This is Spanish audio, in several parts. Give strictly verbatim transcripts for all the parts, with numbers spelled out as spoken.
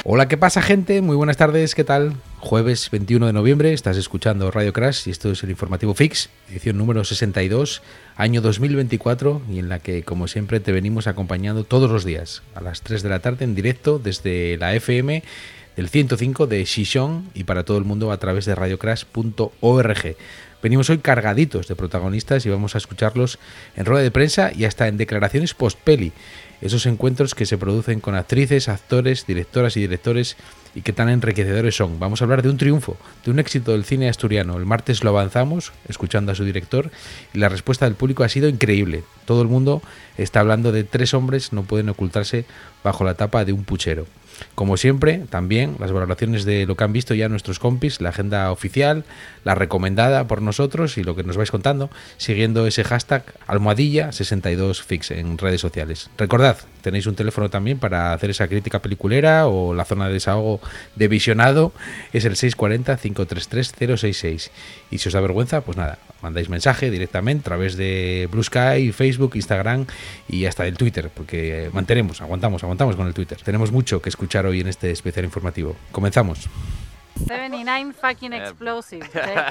Hola, ¿qué pasa, gente? Muy buenas tardes, ¿qué tal? Jueves veintiuno de noviembre, estás escuchando Radio Crash y esto es el Informativo Fix, edición número sesenta y dos, año dos mil veinticuatro, y en la que, como siempre, te venimos acompañando todos los días a las tres de la tarde en directo desde la F M del ciento cinco de Xixón y para todo el mundo a través de radio crash punto org. Venimos hoy cargaditos de protagonistas y vamos a escucharlos en rueda de prensa y hasta en declaraciones post-peli. Esos encuentros que se producen con actrices, actores, directoras y directores y que tan enriquecedores son. Vamos a hablar de un triunfo, de un éxito del cine asturiano. El martes lo avanzamos, escuchando a su director, y la respuesta del público ha sido increíble. Todo el mundo está hablando de tres hombres no pueden ocultarse bajo la tapa de un puchero. Como siempre, también las valoraciones de lo que han visto ya nuestros compis, la agenda oficial, la recomendada por nosotros y lo que nos vais contando, siguiendo ese hashtag almohadilla sesenta y dos fix en redes sociales. Recordad, tenéis un teléfono también para hacer esa crítica peliculera o la zona de desahogo de visionado, es el seis cuatro cero, cinco tres tres, cero seis seis. Y si os da vergüenza, pues nada, mandáis mensaje directamente a través de Blue Sky, Facebook, Instagram y hasta el Twitter, porque mantenemos, aguantamos, aguantamos con el Twitter. Tenemos mucho que escuchar hoy en este especial informativo. Comenzamos. setenta y nueve fucking explosives, take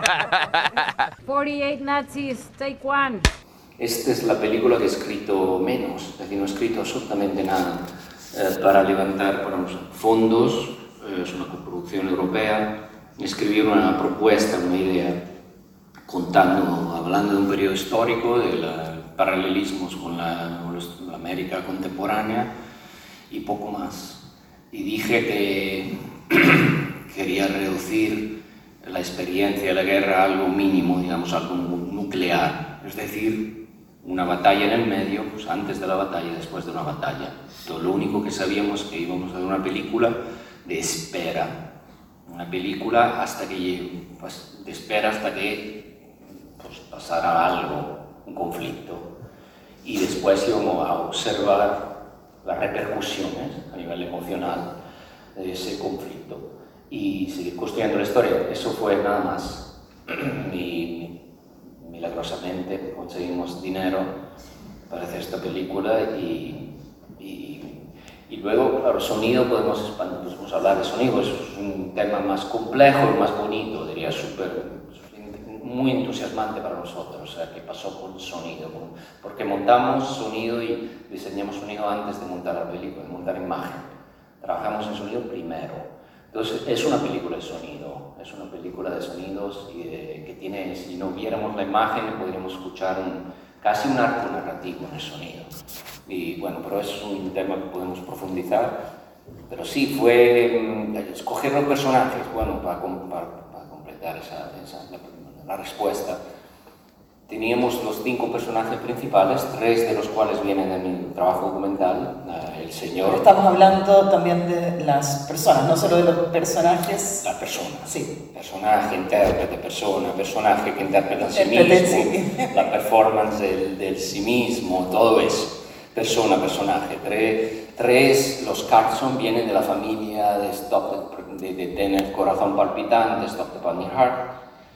four. cuarenta y ocho Nazis, take one. Esta es la película que he escrito menos, es decir, no he escrito absolutamente nada eh, para levantar por fondos, eh, es una coproducción europea, escribir una propuesta, una idea, contando, hablando de un periodo histórico, de la, paralelismos con la, con la América contemporánea y poco más. Y dije que quería reducir la experiencia de la guerra a algo mínimo, digamos, algo nuclear, es decir, una batalla en el medio, pues antes de la batalla y después de una batalla. Todo lo único que sabíamos es que íbamos a ver una película de espera, una película hasta que, pues, de espera hasta que pues, pasara algo, un conflicto, y después íbamos a observar las repercusiones a nivel emocional de ese conflicto y seguir construyendo la historia. Eso fue nada más. Y milagrosamente conseguimos dinero para hacer esta película y, y, y luego, claro, sonido, podemos, podemos hablar de sonido, es un tema más complejo y más bonito, diría, súper, muy entusiasmante para nosotros, o sea, qué pasó con sonido, porque montamos sonido y diseñamos sonido antes de montar la película, de montar imagen. Trabajamos en sonido primero. Entonces, es una película de sonido, es una película de sonidos y de, que tiene, si no viéramos la imagen, podríamos escuchar un, casi un arco narrativo en el sonido. Y bueno, pero es un tema que podemos profundizar. Pero sí, fue um, escoger los personajes, bueno, para, para, para completar esa, esa la, la respuesta. Teníamos los cinco personajes principales, tres de los cuales vienen de mi trabajo documental, el señor... Estamos hablando también de las personas, no solo de los personajes. La persona, sí. Personaje, intérprete, persona, personaje que interpreta a sí mismo, sí. La performance del, del sí mismo, todo eso. Persona, personaje. Tres, tres, los Carson vienen de la familia de Stop the, de, de tener corazón palpitante, Stop the Pounding Heart,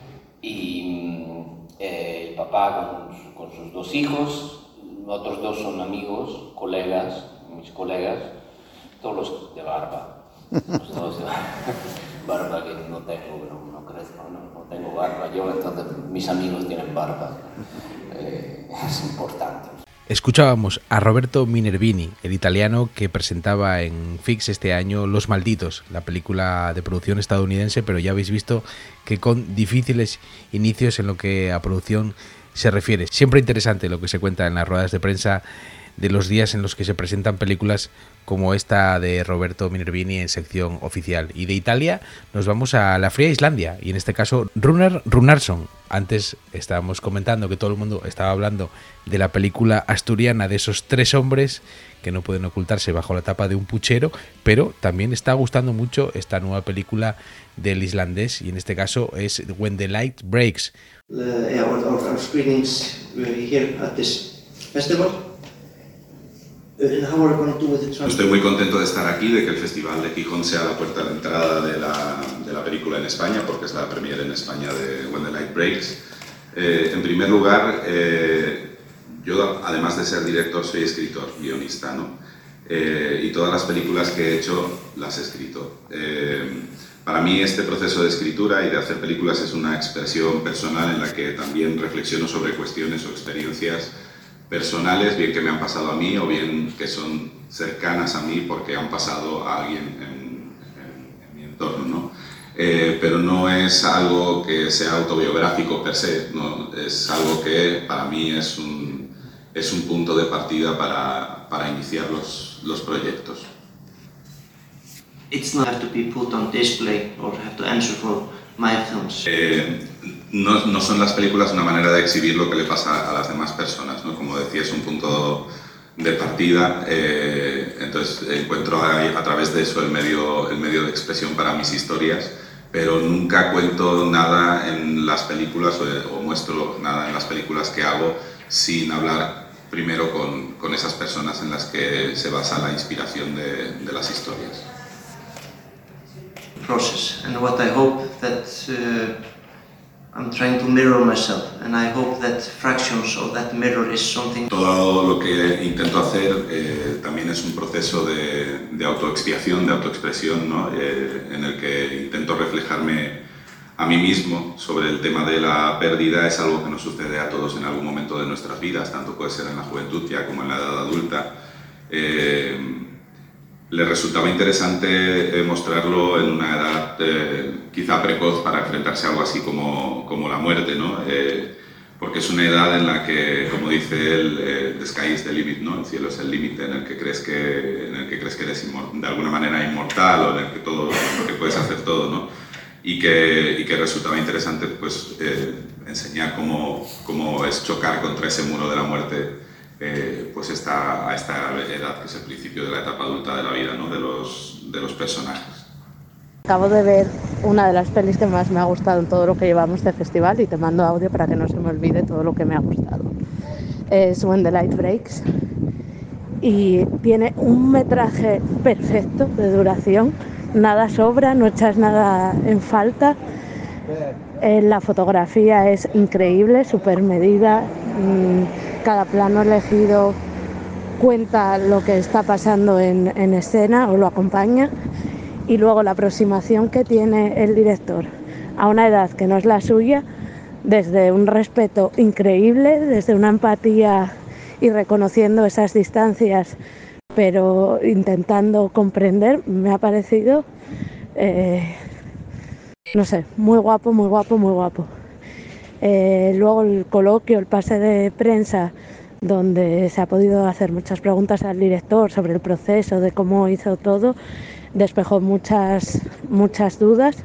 y eh, el papá con, con sus dos hijos, otros dos son amigos, colegas, mis colegas, todos los de barba, los dos de barba, barba que no tengo, pero no crezco, no, no tengo barba yo, entonces mis amigos tienen barba, eh, es importante. Escuchábamos a Roberto Minervini, el italiano que presentaba en Fix este año Los Malditos, la película de producción estadounidense, pero ya habéis visto que con difíciles inicios en lo que a producción se refiere. Siempre interesante lo que se cuenta en las ruedas de prensa de los días en los que se presentan películas como esta de Roberto Minervini en sección oficial. Y de Italia nos vamos a la fría Islandia, y en este caso Runar Runarsson. Antes estábamos comentando que todo el mundo estaba hablando de la película asturiana de esos tres hombres que no pueden ocultarse bajo la tapa de un puchero, pero también está gustando mucho esta nueva película del islandés, y en este caso es When the Light Breaks. Uh, yeah, our, our, our screenings here at this festival. Estoy muy contento de estar aquí, de que el Festival de Gijón sea la puerta de entrada de la, de la película en España, porque es la premiere en España de When the Light Breaks. Eh, en primer lugar, eh, yo, además de ser director, soy escritor, guionista, ¿no? eh, y todas las películas que he hecho las he escrito. Eh, para mí este proceso de escritura y de hacer películas es una expresión personal en la que también reflexiono sobre cuestiones o experiencias personales, bien que me han pasado a mí o bien que son cercanas a mí porque han pasado a alguien en, en, en mi entorno, ¿no? Eh, pero no es algo que sea autobiográfico per se, ¿no? Es algo que para mí es un, es un punto de partida para, para iniciar los, los proyectos. It's not have to be put on display or have to answer for my films. Eh, no, no son las películas una manera de exhibir lo que le pasa a las demás personas, ¿no? Como decía, es un punto de partida, eh, entonces encuentro a, a través de eso el medio, el medio de expresión para mis historias, pero nunca cuento nada en las películas o, o muestro nada en las películas que hago sin hablar primero con, con esas personas en las que se basa la inspiración de, de las historias. Process, and what I hope that uh, I'm trying to mirror myself, and I hope that fractions of that mirror is something. Todo lo que intento hacer eh, también es un proceso de, de autoexpiación, de autoexpresión, ¿no? Eh, en el que intento reflejarme a mí mismo sobre el tema de la pérdida. Es algo que nos sucede a todos en algún momento de nuestras vidas, tanto puede ser en la juventud ya como en la edad adulta. Eh, Le resultaba interesante eh, mostrarlo en una edad eh, quizá precoz para enfrentarse a algo así como, como la muerte, ¿no? Eh, porque es una edad en la que, como dice él, eh, the sky is the limit, ¿no? El cielo es el límite en el que crees que, en el que, crees que eres de alguna manera inmortal o en el que, todo, en el que puedes hacer todo, ¿no? Y que, y que resultaba interesante pues, eh, enseñar cómo, cómo es chocar contra ese muro de la muerte. Eh, pues esta, a esta edad, que es el principio de la etapa adulta de la vida, ¿no? de, los, de los personajes. Acabo de ver una de las pelis que más me ha gustado en todo lo que llevamos de festival y te mando audio para que no se me olvide todo lo que me ha gustado. Es When the Light Breaks y tiene un metraje perfecto de duración, nada sobra, no echas nada en falta. Eh, la fotografía es increíble, súper medida. Mmm, Cada plano elegido cuenta lo que está pasando en, en escena o lo acompaña, y luego la aproximación que tiene el director a una edad que no es la suya, desde un respeto increíble, desde una empatía y reconociendo esas distancias, pero intentando comprender, me ha parecido, eh, no sé, muy guapo, muy guapo, muy guapo. Eh, luego el coloquio, el pase de prensa, donde se ha podido hacer muchas preguntas al director sobre el proceso, de cómo hizo todo, despejó muchas, muchas dudas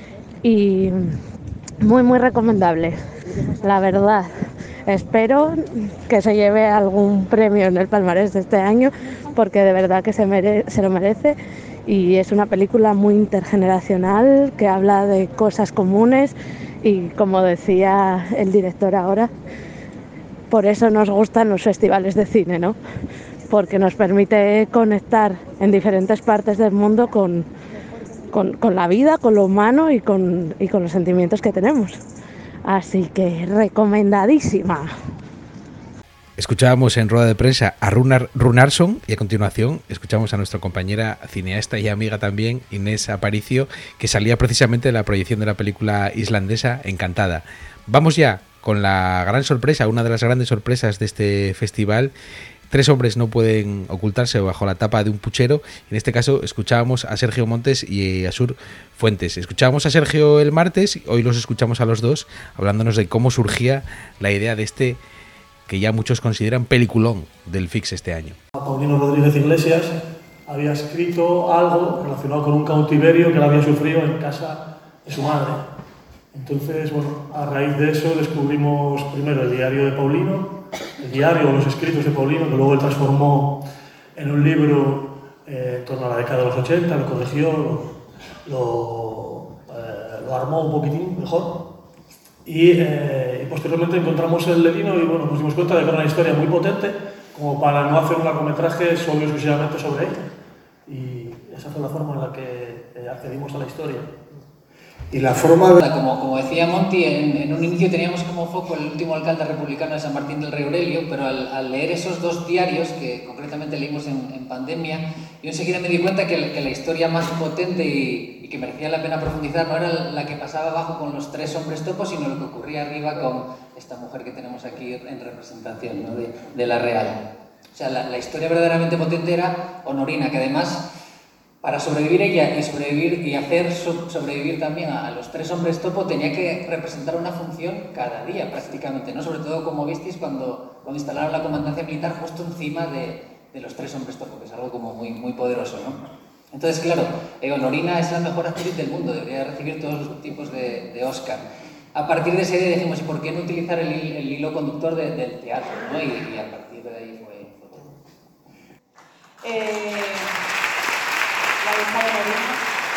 y muy, muy recomendable, la verdad. Espero que se lleve algún premio en el palmarés de este año, porque de verdad que se, mere- se lo merece, y es una película muy intergeneracional que habla de cosas comunes. Y como decía el director ahora, por eso nos gustan los festivales de cine, ¿no? Porque nos permite conectar en diferentes partes del mundo con, con, con la vida, con lo humano y con, y con los sentimientos que tenemos. Así que recomendadísima. Escuchábamos en rueda de prensa a Runar Runarsson y a continuación escuchamos a nuestra compañera cineasta y amiga también, Inés Aparicio, que salía precisamente de la proyección de la película islandesa Encantada. Vamos ya con la gran sorpresa, una de las grandes sorpresas de este festival. Tres hombres no pueden ocultarse bajo la tapa de un puchero. En este caso escuchábamos a Sergio Montes y a Sur Fuentes. Escuchábamos a Sergio el martes, hoy los escuchamos a los dos hablándonos de cómo surgía la idea de este, que ya muchos consideran peliculón del F I X este año. Paulino Rodríguez Iglesias había escrito algo relacionado con un cautiverio que él había sufrido en casa de su madre. Entonces, bueno, a raíz de eso descubrimos primero el diario de Paulino, el diario o los escritos de Paulino, que luego él transformó en un libro eh, en torno a la década de los ochenta, lo corrigió, lo, lo, eh, lo armó un poquitín mejor. Y, eh, y posteriormente encontramos el Levino y bueno, nos dimos cuenta de que era una historia muy potente como para no hacer un largometraje solo y exclusivamente sobre ella. Y esa fue la forma en la que eh, accedimos a la historia. Y la forma de... Como, como decía Monty, en, en un inicio teníamos como foco el último alcalde republicano de San Martín del Rey Aurelio, pero al, al leer esos dos diarios, que concretamente leímos en, en pandemia, yo enseguida me di cuenta que, que la historia más potente y, y que merecía la pena profundizar no era la que pasaba abajo con los tres hombres topos, sino lo que ocurría arriba con esta mujer que tenemos aquí en representación, ¿no? de, de la Real. O sea, la, la historia verdaderamente potente era Honorina, que además, para sobrevivir ella y sobrevivir y hacer so sobrevivir también a, a los tres hombres topo, tenía que representar una función cada día prácticamente, ¿no? Sobre todo, como visteis, cuando, cuando instalaron la comandancia militar justo encima de, de los tres hombres topo, que es algo como muy, muy poderoso, ¿no? Entonces, claro, eh, Honorina es la mejor actriz del mundo, debería recibir todos los tipos de, de Oscar. A partir de ese día dijimos, ¿y por qué no utilizar el, el hilo conductor de, del teatro, ¿no? Y, y a partir de ahí fue, fue todo. Eh... La hija de Honorina.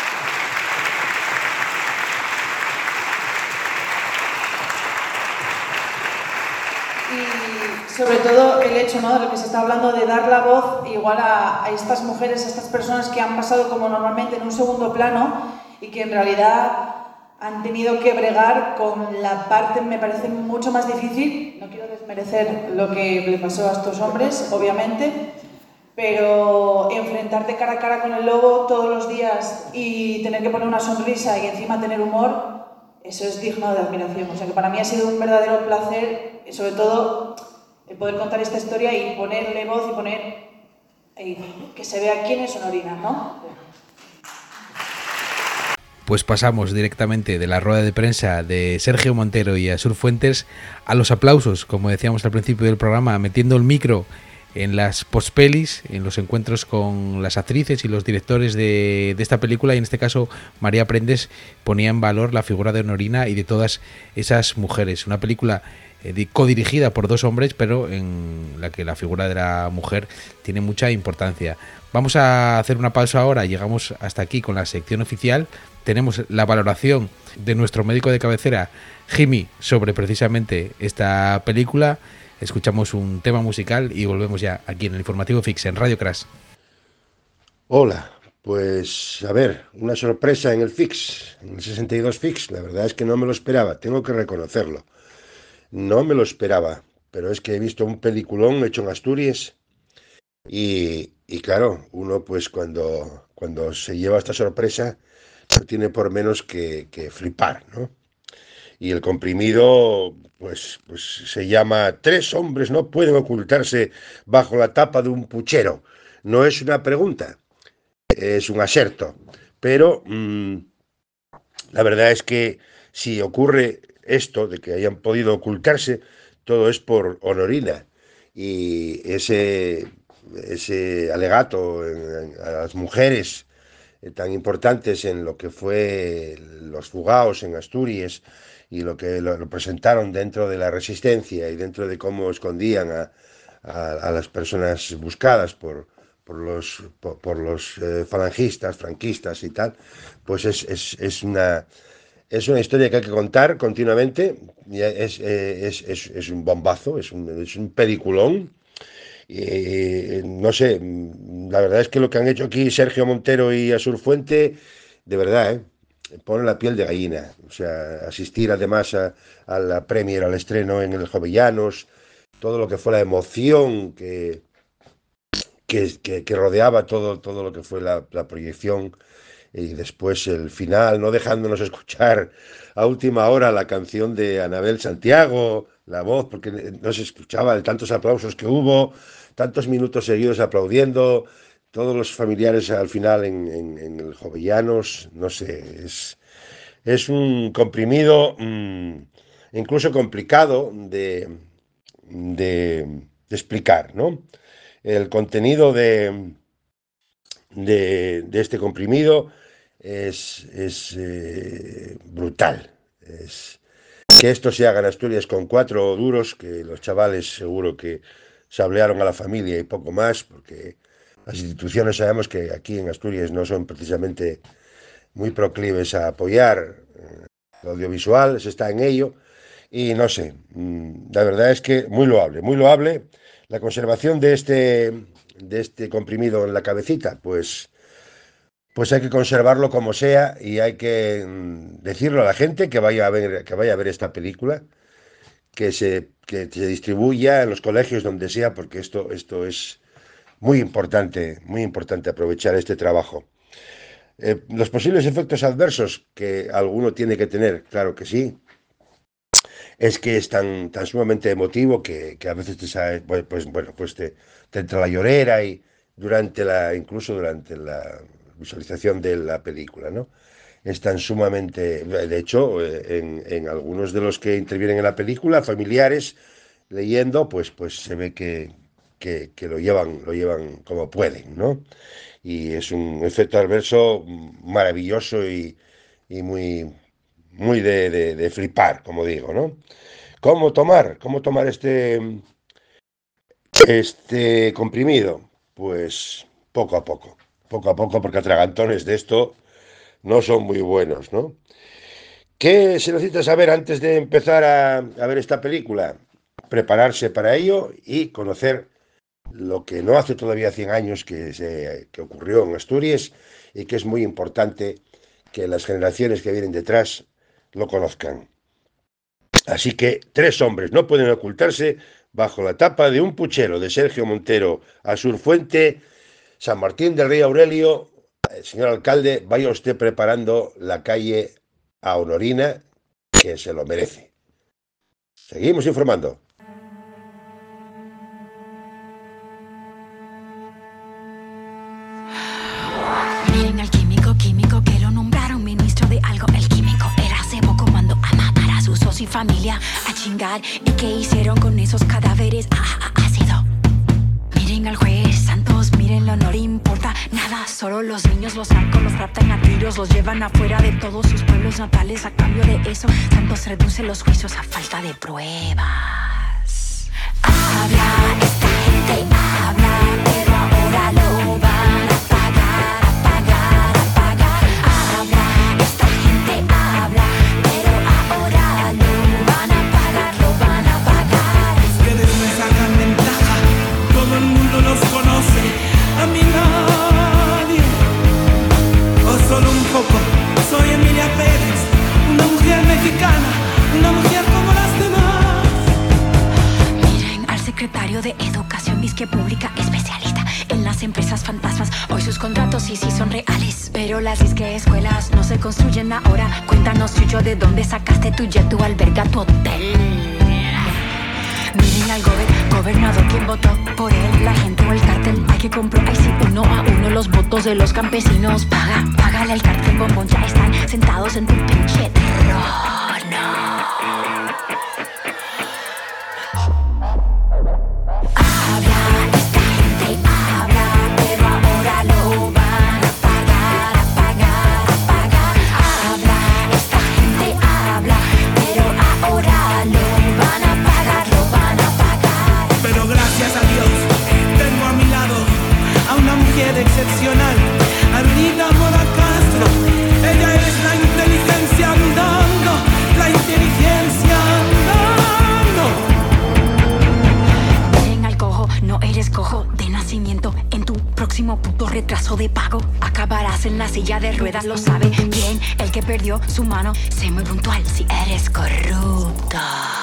Y sobre todo el hecho, ¿no?, de lo que se está hablando de dar la voz igual a, a estas mujeres, a estas personas que han pasado como normalmente en un segundo plano y que en realidad han tenido que bregar con la parte, me parece, mucho más difícil. No quiero desmerecer lo que le pasó a estos hombres, obviamente, pero enfrentarte cara a cara con el lobo todos los días y tener que poner una sonrisa y encima tener humor, eso es digno de admiración. O sea que para mí ha sido un verdadero placer, sobre todo, el poder contar esta historia y ponerle voz y poner y que se vea quién es Honorina, ¿no? Pues pasamos directamente de la rueda de prensa de Sergio Montero y Asur Fuentes a los aplausos, como decíamos al principio del programa, metiendo el micro en las postpelis, en los encuentros con las actrices y los directores de, de esta película, y en este caso María Prendes ponía en valor la figura de Honorina y de todas esas mujeres. Una película eh, codirigida por dos hombres, pero en la que la figura de la mujer tiene mucha importancia. Vamos a hacer una pausa ahora, llegamos hasta aquí con la sección oficial. Tenemos la valoración de nuestro médico de cabecera, Jimmy, sobre precisamente esta película. Escuchamos un tema musical y volvemos ya aquí en el Informativo Fix, en Radio Crash. Hola, pues a ver, una sorpresa en el Fix, en el sesenta y dos Fix. La verdad es que no me lo esperaba, tengo que reconocerlo. No me lo esperaba, pero es que he visto un peliculón hecho en Asturias y, y claro, uno pues cuando, cuando se lleva esta sorpresa no tiene por menos que, que flipar, ¿no? Y el comprimido, pues, pues se llama Tres hombres no pueden ocultarse bajo la tapa de un puchero. No es una pregunta, es un aserto. Pero mmm, la verdad es que si ocurre esto de que hayan podido ocultarse, todo es por Honorina. Y ese, ese alegato en, en, a las mujeres eh, tan importantes en lo que fue los fugaos en Asturias, y lo que lo, lo presentaron dentro de la resistencia y dentro de cómo escondían a, a, a las personas buscadas por, por los, por, por los eh, falangistas, franquistas y tal, pues es, es, es, una, es una historia que hay que contar continuamente. Es, es, es, es un bombazo, es un, es un peliculón. Y, no sé, la verdad es que lo que han hecho aquí Sergio Montero y Asur Fuente, de verdad, ¿eh? Pone la piel de gallina. O sea, asistir además a, a la premier, al estreno en el Jovellanos, todo lo que fue la emoción que, que, que, que rodeaba todo, todo lo que fue la, la proyección, y después el final, no dejándonos escuchar a última hora la canción de Anabel Santiago, la voz, porque no se escuchaba de tantos aplausos que hubo, tantos minutos seguidos aplaudiendo, todos los familiares al final en, en, en el Jovellanos. No sé, es, es un comprimido mmm, incluso complicado de, de, de explicar, ¿no? El contenido de, de, de este comprimido es, es eh, brutal. Es, que esto se haga en Asturias con cuatro duros, que los chavales seguro que sablearon a la familia y poco más, porque las instituciones sabemos que aquí en Asturias no son precisamente muy proclives a apoyar el audiovisual, se está en ello, y no sé, la verdad es que muy loable, muy loable. La conservación de este, de este comprimido en la cabecita, pues, pues hay que conservarlo como sea y hay que mm, decirlo a la gente que vaya a ver, que vaya a ver esta película, que se, que se distribuya en los colegios donde sea, porque esto, esto es muy importante, muy importante aprovechar este trabajo. Eh, los posibles efectos adversos que alguno tiene que tener, claro que sí, es que es tan, tan sumamente emotivo que, que a veces te sale, pues, pues bueno, pues te, te entra la llorera y durante la, incluso durante la visualización de la película, ¿no? Es tan sumamente, de hecho, eh, en, en algunos de los que intervienen en la película, familiares leyendo, pues, pues se ve que, que, que lo llevan, lo llevan como pueden, ¿no? Y es un efecto adverso maravilloso y, y muy, muy de, de, de flipar, como digo, ¿no? ¿Cómo tomar? ¿Cómo tomar este, este comprimido? Pues poco a poco, poco a poco, porque atragantones de esto no son muy buenos, ¿no? ¿Qué se necesita saber antes de empezar a, a ver esta película? Prepararse para ello y conocer lo que no hace todavía cien años que, se, que ocurrió en Asturias y que es muy importante que las generaciones que vienen detrás lo conozcan. Así que tres hombres no pueden ocultarse bajo la tapa de un puchero, de Sergio Montero, Asur Fuente, San Martín del Rey Aurelio. Señor alcalde, vaya usted preparando la calle a Honorina, que se lo merece. Seguimos informando. Miren al químico, químico que lo nombraron ministro de algo. El químico era cebo comando a matar a sus socios y familia, a chingar. ¿Y qué hicieron con esos cadáveres? Ah, ah, ácido. Miren al juez Santos, mírenlo, no le importa nada. Solo los niños, los narcos, los raptan a tiros, los llevan afuera de todos sus pueblos natales. A cambio de eso, Santos reduce los juicios a falta de pruebas. Habla, esta gente habla, pero ahora lo van a pagar, a pagar, a pagar. Habla, esta gente habla, pero ahora lo van a pagar, lo van a pagar. Ustedes me sacan ventaja, todo el mundo los conoce, a mí nadie, o solo un poco. Soy Emilia Pérez, una mujer mexicana, una mujer como las demás. Miren al secretario de Educación, disque pública, especialista en las empresas fantasmas. Hoy sus contratos sí, sí son reales, pero las disque escuelas no se construyen ahora. Cuéntanos, Chucho, ¿de dónde sacaste tu jet, tu alberga, tu hotel? Miren al gober, gobernador, quien votó por él, la gente o el cártel. Hay que comprar, ahí sí, uno a uno los votos de los campesinos. Paga, págale al cártel, bombón, ya están sentados en tu pinche trono. Excepcional, Arlida Mora Castro, ella es la inteligencia andando, la inteligencia andando. Miren al cojo, no eres cojo de nacimiento. En tu próximo puto retraso de pago acabarás en la silla de ruedas, lo sabe bien el que perdió su mano. Sé muy puntual si eres corrupto.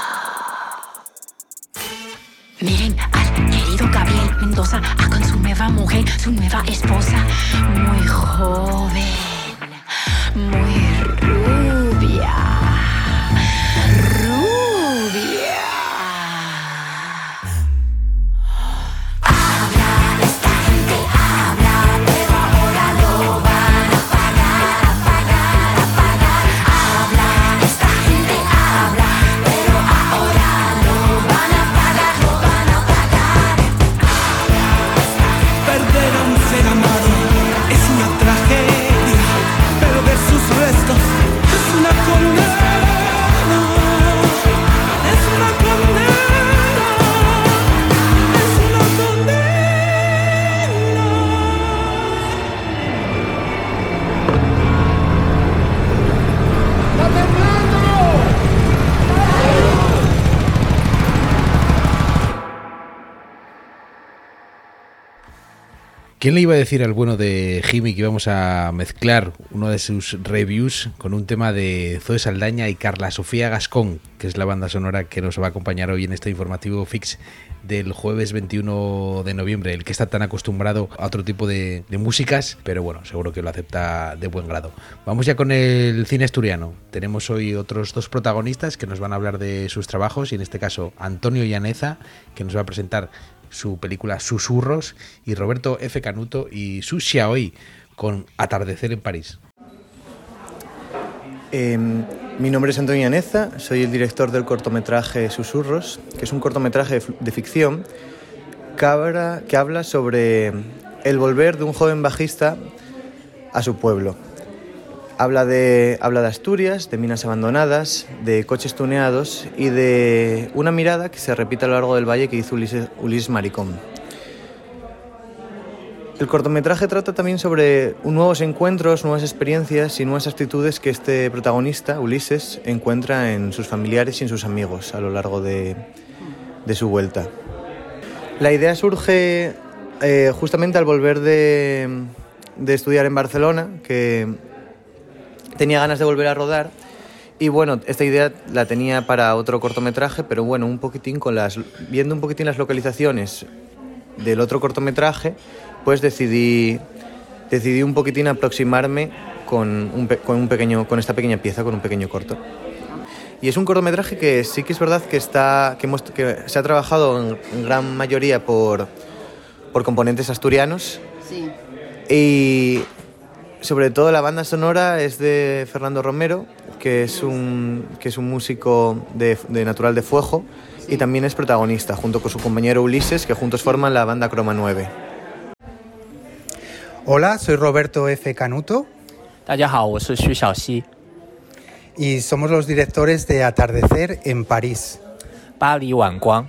Miren al querido Gabriel Mendoza, a con su nueva mujer, su nueva esposa, muy joven, muy rubia, rubia. Habla, esta gente habla, pero ahora lo van a pagar, a pagar, a pagar. Habla, esta gente habla, pero ahora lo van a pagar, lo van a pagar. Perder a un ser amado es una tragedia, pero ver sus restos ¿Quién le iba a decir al bueno de Jimmy que íbamos a mezclar uno de sus reviews con un tema de Zoe Saldaña y Carla Sofía Gascón, que es la banda sonora que nos va a acompañar hoy en este informativo Fix del jueves veintiuno de noviembre, el que está tan acostumbrado a otro tipo de, de músicas, pero bueno, seguro que lo acepta de buen grado. Vamos ya con el cine asturiano. Tenemos hoy otros dos protagonistas que nos van a hablar de sus trabajos, y en este caso Antonio Llaneza, que nos va a presentar su película Susurros, y Roberto F. Canuto y Su Xiaoyi con Atardecer en París. Eh, mi nombre es Antonio Llaneza, soy el director del cortometraje Susurros, que es un cortometraje de ficción que habla, que habla sobre el volver de un joven bajista a su pueblo. Habla de, habla de Asturias, de minas abandonadas, de coches tuneados y de una mirada que se repite a lo largo del valle que hizo Ulises, Ulises Maricón. El cortometraje trata también sobre nuevos encuentros, nuevas experiencias y nuevas actitudes que este protagonista, Ulises, encuentra en sus familiares y en sus amigos a lo largo de, de su vuelta. La idea surge eh, justamente al volver de, de estudiar en Barcelona, que tenía ganas de volver a rodar, y bueno, esta idea la tenía para otro cortometraje, pero bueno, un poquitín con las, viendo un poquitín las localizaciones del otro cortometraje, pues decidí, decidí un poquitín aproximarme con, un, con, un pequeño, con esta pequeña pieza, con un pequeño corto. Y es un cortometraje que sí que es verdad que, está, que, hemos, que se ha trabajado en, en gran mayoría por, por componentes asturianos. Sí. Y sobre todo la banda sonora es de Fernando Romero, que es un, que es un músico de, de natural de Fuejo, sí. Y también es protagonista, junto con su compañero Ulises, que juntos forman la banda Croma nueve. Hola, soy Roberto F. Canuto. 大家好，我是徐小溪。 Y somos los directores de Atardecer en París. 巴黎晚光。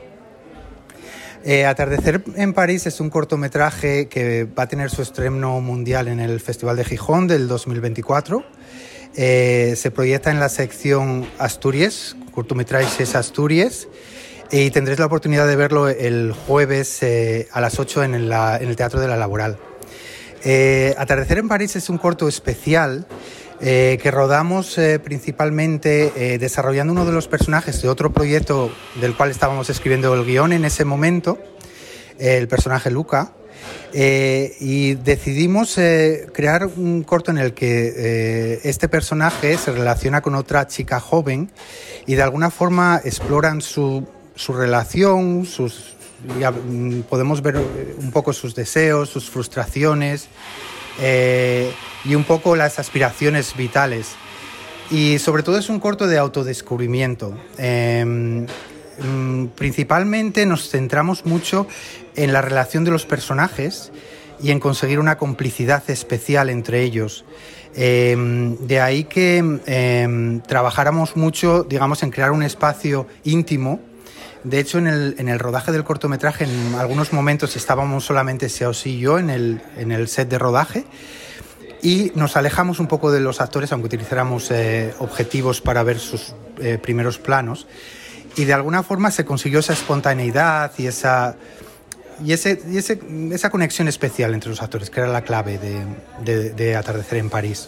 Eh, Atardecer en París es un cortometraje que va a tener su estreno mundial en el Festival de Gijón del dos mil veinticuatro. Eh, se proyecta en la sección Asturias, cortometrajes Asturias, y tendréis la oportunidad de verlo el jueves eh, a las ocho en, la, en el Teatro de la Laboral. Eh, Atardecer en París es un corto especial eh, que rodamos eh, principalmente eh, desarrollando uno de los personajes de otro proyecto del cual estábamos escribiendo el guión en ese momento, eh, el personaje Luca, eh, y decidimos eh, crear un corto en el que eh, este personaje se relaciona con otra chica joven y de alguna forma exploran su, su relación, sus... Ya podemos ver un poco sus deseos, sus frustraciones eh, y un poco las aspiraciones vitales. Y sobre todo es un corto de autodescubrimiento. Eh, principalmente nos centramos mucho en la relación de los personajes y en conseguir una complicidad especial entre ellos. Eh, de ahí que eh, trabajáramos mucho, digamos, en crear un espacio íntimo. De hecho, en el, en el rodaje del cortometraje, en algunos momentos estábamos solamente Xiaoxi y yo en el, en el set de rodaje, y nos alejamos un poco de los actores, aunque utilizáramos eh, objetivos para ver sus eh, primeros planos, y de alguna forma se consiguió esa espontaneidad y esa, y ese, y ese, esa conexión especial entre los actores, que era la clave de, de, de Atardecer en París.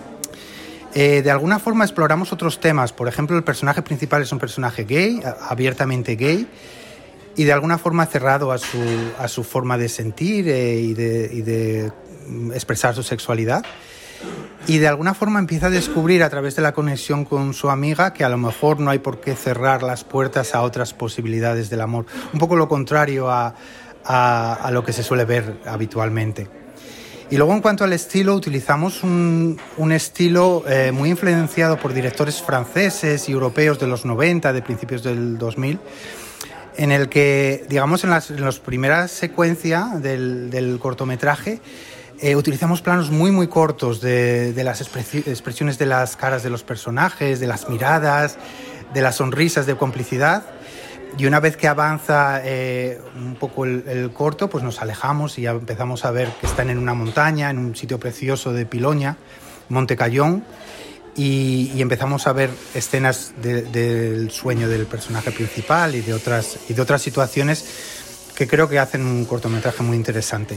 Eh, de alguna forma exploramos otros temas. Por ejemplo, el personaje principal es un personaje gay, abiertamente gay, y de alguna forma cerrado a su, a su forma de sentir eh, y, de, y de expresar su sexualidad. Y de alguna forma empieza a descubrir a través de la conexión con su amiga que a lo mejor no hay por qué cerrar las puertas a otras posibilidades del amor. Un poco lo contrario a, a, a lo que se suele ver habitualmente. Y luego, en cuanto al estilo, utilizamos un, un estilo eh, muy influenciado por directores franceses y europeos de los noventa, de principios del dos mil, en el que, digamos, en las, en las primeras secuencias del, del cortometraje eh, utilizamos planos muy, muy cortos de, de las expresiones de las caras de los personajes, de las miradas, de las sonrisas de complicidad. Y una vez que avanza eh, un poco el, el corto, pues nos alejamos y ya empezamos a ver que están en una montaña, en un sitio precioso de Piloña, Monte Cayón, y, y empezamos a ver escenas de, del sueño del personaje principal y de otras, y de otras situaciones que creo que hacen un cortometraje muy interesante.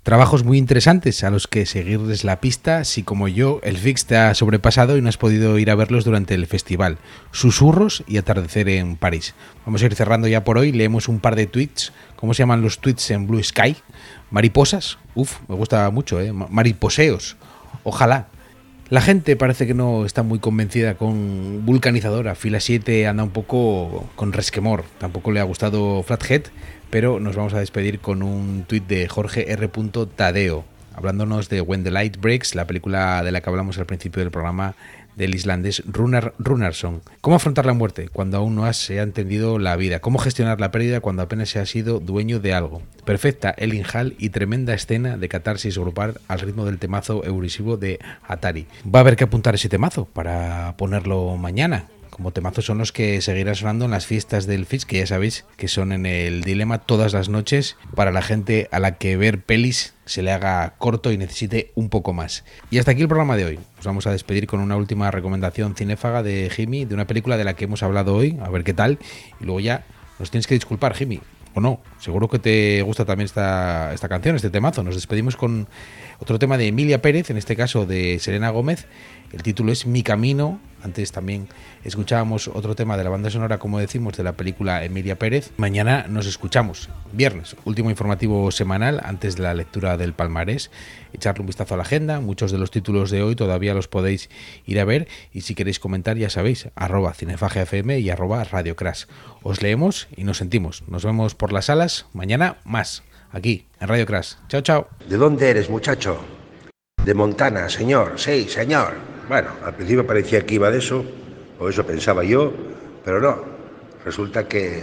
Trabajos muy interesantes a los que seguirles la pista si, como yo, el Fix te ha sobrepasado y no has podido ir a verlos durante el festival. Susurros y Atardecer en París. Vamos a ir cerrando ya por hoy. Leemos un par de tweets. ¿Cómo se llaman los tweets en Blue Sky? Mariposas. Uf, me gusta mucho, ¿eh? Mariposeos. Ojalá. La gente parece que no está muy convencida con Vulcanizadora. Fila siete anda un poco con resquemor. Tampoco le ha gustado Flathead, pero nos vamos a despedir con un tuit de Jorge R. Tadeo, hablándonos de When the Light Breaks, la película de la que hablamos al principio del programa, del islandés Runar Runarsson. ¿Cómo afrontar la muerte cuando aún no se ha entendido la vida? ¿Cómo gestionar la pérdida cuando apenas se ha sido dueño de algo? Perfecta Elin Hall y tremenda escena de catarsis grupal al ritmo del temazo eurisivo de Atari. Va a haber que apuntar ese temazo para ponerlo mañana. Como temazos son los que seguirán sonando en las fiestas del Fix, que ya sabéis que son en el Dilema todas las noches para la gente a la que ver pelis se le haga corto y necesite un poco más. Y hasta aquí el programa de hoy. Nos vamos a despedir con una última recomendación cinéfaga de Jimmy, de una película de la que hemos hablado hoy, a ver qué tal. Y luego ya nos tienes que disculpar, Jimmy, o no. Seguro que te gusta también esta, esta canción, este temazo. Nos despedimos con otro tema de Emilia Pérez, en este caso de Selena Gómez. El título es Mi Camino. Antes también escuchábamos otro tema de la banda sonora, como decimos, de la película Emilia Pérez. Mañana nos escuchamos, viernes, último informativo semanal antes de la lectura del palmarés. Echarle un vistazo a la agenda, muchos de los títulos de hoy todavía los podéis ir a ver, y si queréis comentar, ya sabéis, arroba cinefagafm y arroba Radio Crash. Os leemos y nos sentimos. Nos vemos por las salas, mañana más, aquí en Radio Crash. Chao, chao. ¿De dónde eres, muchacho? De Montana, señor. Sí, señor. Bueno, al principio parecía que iba de eso, o eso pensaba yo, pero no. Resulta que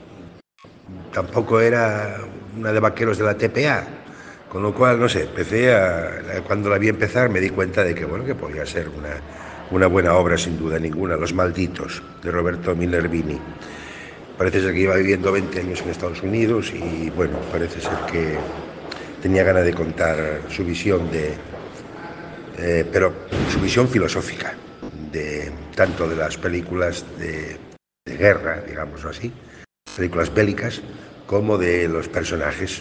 tampoco era una de vaqueros de la T P A, con lo cual, no sé, empecé a... Cuando la vi empezar me di cuenta de que, bueno, que podía ser una, una buena obra, sin duda ninguna, Los Malditos, de Roberto Minervini. Parece ser que iba viviendo veinte años en Estados Unidos y, bueno, parece ser que tenía ganas de contar su visión de... Eh, pero su visión filosófica, de, tanto de las películas de, de guerra, digamos así, películas bélicas, como de los personajes.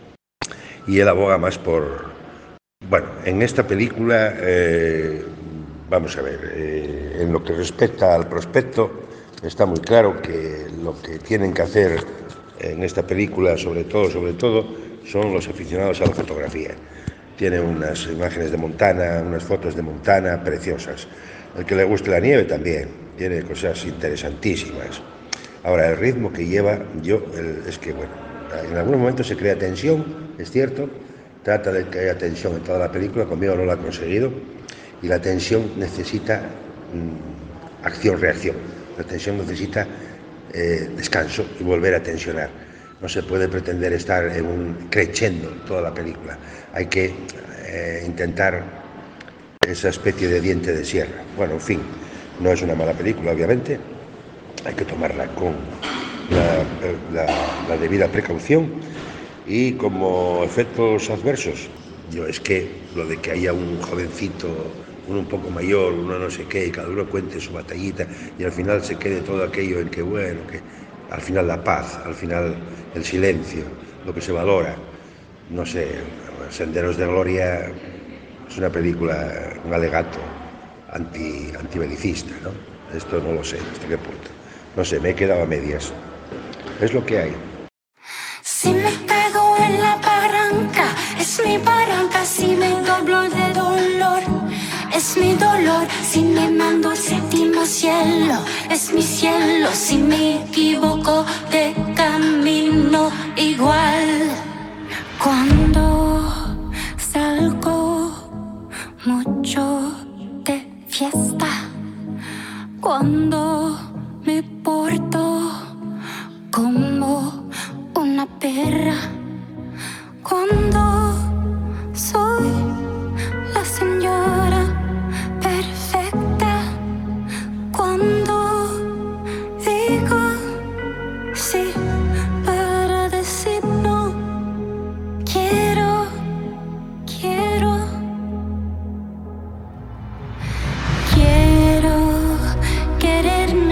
Y él aboga más por... Bueno, en esta película, eh, vamos a ver, eh, en lo que respecta al prospecto, está muy claro que lo que tienen que hacer en esta película, sobre todo, sobre todo, son los aficionados a la fotografía. Tiene unas imágenes de Montana, unas fotos de Montana preciosas. El que le guste la nieve también, tiene cosas interesantísimas. Ahora, el ritmo que lleva, yo, el, es que, bueno, en algunos momentos se crea tensión, es cierto, trata de que haya tensión en toda la película, conmigo no lo ha conseguido, y la tensión necesita mmm, acción-reacción, la tensión necesita eh, descanso y volver a tensionar. No se puede pretender estar en un crescendo en toda la película. Hay que eh, intentar esa especie de diente de sierra. Bueno, en fin, no es una mala película, obviamente. Hay que tomarla con la, la, la debida precaución. Y como efectos adversos, yo es que lo de que haya un jovencito, uno un poco mayor, uno no sé qué, y cada uno cuente su batallita, y al final se quede todo aquello en que, bueno, que al final la paz, al final el silencio, lo que se valora. No sé, Senderos de Gloria es una película, un alegato anti, antibelicista, ¿no? Esto no lo sé, hasta qué punto. No sé, me he quedado a medias. Es lo que hay. Si me pego en la barranca, es mi barranca. Si me doblo de dolor, es mi dolor. Si me mando al séptimo cielo, es mi cielo. Si me equivoco de camino, igual. Cuando salgo mucho de fiesta, cuando me porto como una perra, cuando soy la señora perfecta, cuando digo sí para decir no, quiero, quiero, quiero quererme.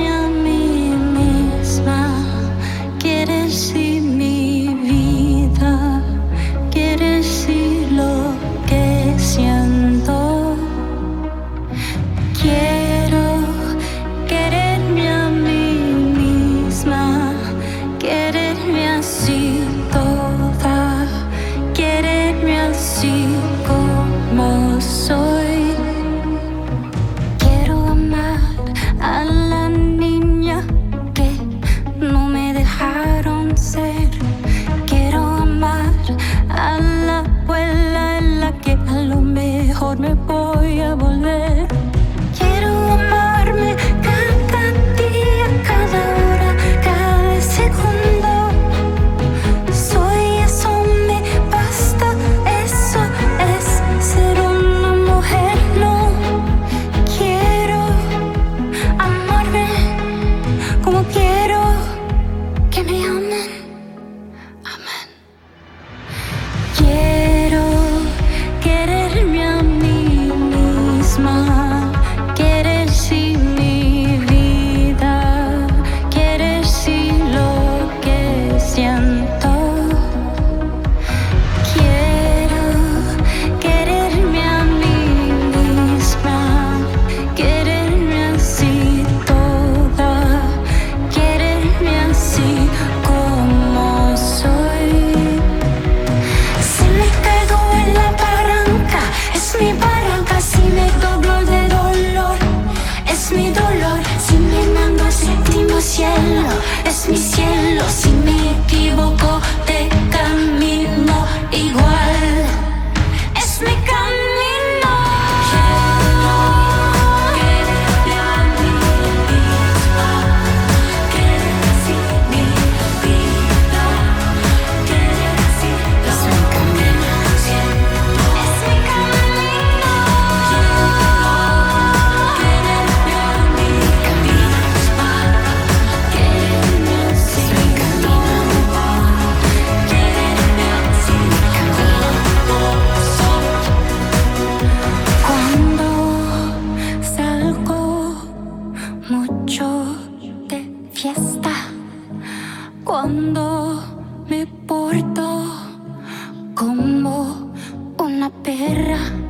es mi cielo. Si me equivoco de camino, igual es mi camino. Cuando me porto como una perra.